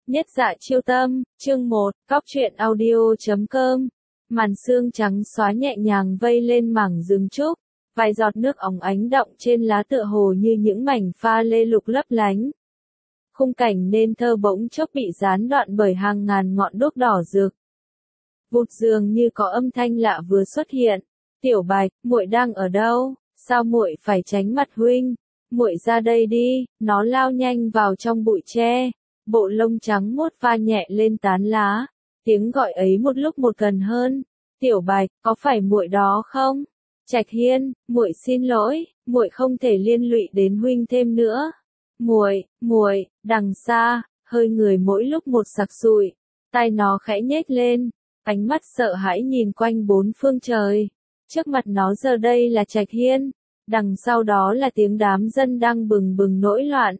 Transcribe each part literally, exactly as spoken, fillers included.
Nhất Dạ Chiêu Tâm, chương một, Cóc truyện audio chấm com. Màn sương trắng xóa nhẹ nhàng vây lên mảng rừng trúc, vài giọt nước óng ánh đọng trên lá tựa hồ như những mảnh pha lê lục lấp lánh. Khung cảnh nên thơ bỗng chốc bị gián đoạn bởi hàng ngàn ngọn đuốc đỏ rực. Vụt dường như có âm thanh lạ vừa xuất hiện. Tiểu Bạch, muội đang ở đâu? Sao muội phải tránh mặt huynh? Muội ra đây đi. Nó lao nhanh vào trong bụi tre. Bộ lông trắng muốt pha nhẹ lên tán lá, tiếng gọi ấy một lúc một gần hơn. Tiểu Bạch, có phải muội đó không? Trạch Hiên, muội xin lỗi, muội không thể liên lụy đến huynh thêm nữa. Muội, muội, đằng xa, hơi người mỗi lúc một sặc sụi, tai nó khẽ nhếch lên, ánh mắt sợ hãi nhìn quanh bốn phương trời. Trước mặt nó giờ đây là Trạch Hiên, đằng sau đó là tiếng đám dân đang bừng bừng nổi loạn.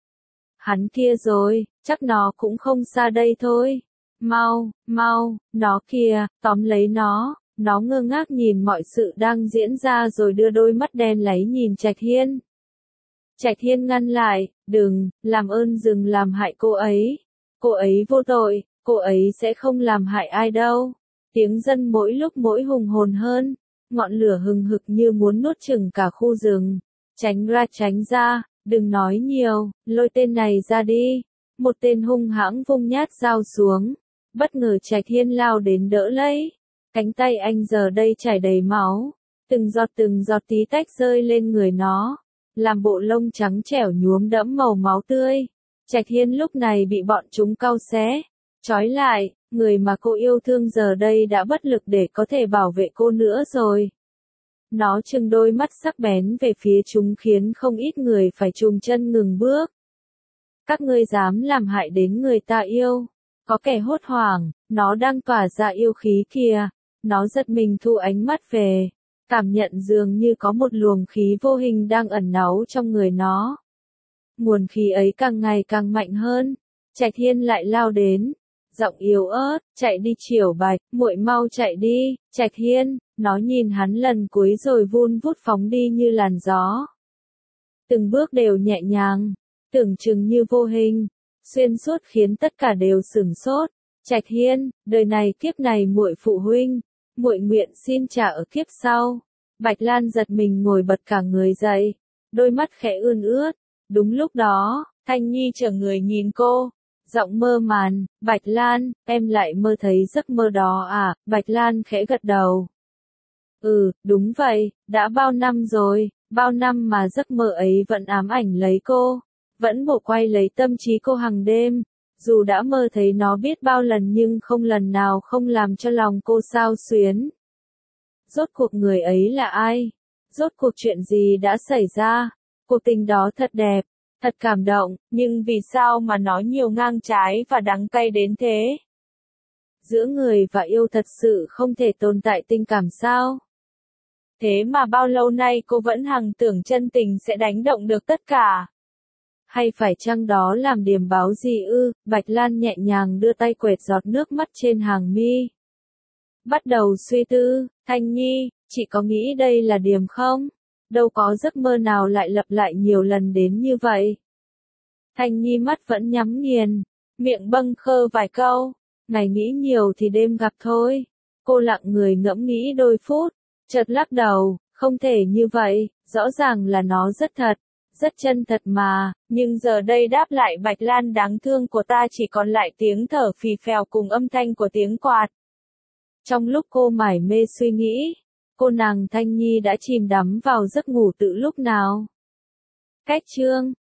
Hắn kia rồi, chắc nó cũng không xa đây thôi. Mau, mau, nó kìa, tóm lấy nó. Nó ngơ ngác nhìn mọi sự đang diễn ra rồi đưa đôi mắt đen láy nhìn Trạch Hiên. Trạch Hiên ngăn lại, đừng, làm ơn đừng làm hại cô ấy. Cô ấy vô tội, cô ấy sẽ không làm hại ai đâu. Tiếng dân mỗi lúc mỗi hùng hồn hơn, ngọn lửa hừng hực như muốn nuốt chửng cả khu rừng. Tránh ra tránh ra. Đừng nói nhiều, lôi tên này ra đi. Một tên hung hãng vung nhát dao xuống. Bất ngờ Trạch Hiên lao đến đỡ lấy. Cánh tay anh giờ đây chảy đầy máu. Từng giọt từng giọt tí tách rơi lên người nó. Làm bộ lông trắng trẻo nhuốm đẫm màu máu tươi. Trạch Hiên lúc này bị bọn chúng cau xé. Trói lại, người mà cô yêu thương giờ đây đã bất lực để có thể bảo vệ cô nữa rồi. Nó trừng đôi mắt sắc bén về phía chúng khiến không ít người phải trùng chân ngừng bước. Các ngươi dám làm hại đến người ta yêu. Có kẻ hốt hoảng, nó đang tỏa ra yêu khí kìa. Nó giật mình thu ánh mắt về. Cảm nhận dường như có một luồng khí vô hình đang ẩn náu trong người nó. Nguồn khí ấy càng ngày càng mạnh hơn. Trạch Hiên lại lao đến. Giọng yếu ớt, chạy đi Tiểu Bạch, muội mau chạy đi, Trạch Hiên. Nó nhìn hắn lần cuối rồi vun vút phóng đi như làn gió. Từng bước đều nhẹ nhàng, tưởng chừng như vô hình, xuyên suốt khiến tất cả đều sửng sốt. Trạch Hiên, đời này kiếp này muội phụ huynh, muội nguyện xin trả ở kiếp sau. Bạch Lan giật mình ngồi bật cả người dậy, đôi mắt khẽ ươn ướt. Đúng lúc đó, Thanh Nhi trở người nhìn cô. Giọng mơ màn, Bạch Lan, em lại mơ thấy giấc mơ đó à? Bạch Lan khẽ gật đầu. Ừ, đúng vậy, đã bao năm rồi, bao năm mà giấc mơ ấy vẫn ám ảnh lấy cô, vẫn bổ quay lấy tâm trí cô hàng đêm, dù đã mơ thấy nó biết bao lần nhưng không lần nào không làm cho lòng cô xao xuyến. Rốt cuộc người ấy là ai? Rốt cuộc chuyện gì đã xảy ra? Cuộc tình đó thật đẹp, thật cảm động, nhưng vì sao mà nó nhiều ngang trái và đắng cay đến thế? Giữa người và yêu thật sự không thể tồn tại tình cảm sao? Thế mà bao lâu nay cô vẫn hằng tưởng chân tình sẽ đánh động được tất cả. Hay phải chăng đó làm điềm báo gì ư? Bạch Lan nhẹ nhàng đưa tay quệt giọt nước mắt trên hàng mi. Bắt đầu suy tư, Thanh Nhi, chị có nghĩ đây là điềm không? Đâu có giấc mơ nào lại lặp lại nhiều lần đến như vậy. Thanh Nhi mắt vẫn nhắm nghiền, miệng bâng khơ vài câu. Ngày nghĩ nhiều thì đêm gặp thôi. Cô lặng người ngẫm nghĩ đôi phút. Chợt lắc đầu, không thể như vậy, rõ ràng là nó rất thật, rất chân thật mà, nhưng giờ đây đáp lại Bạch Lan đáng thương của ta chỉ còn lại tiếng thở phì phèo cùng âm thanh của tiếng quạt. Trong lúc cô mải mê suy nghĩ, cô nàng Thanh Nhi đã chìm đắm vào giấc ngủ từ lúc nào. Cách chương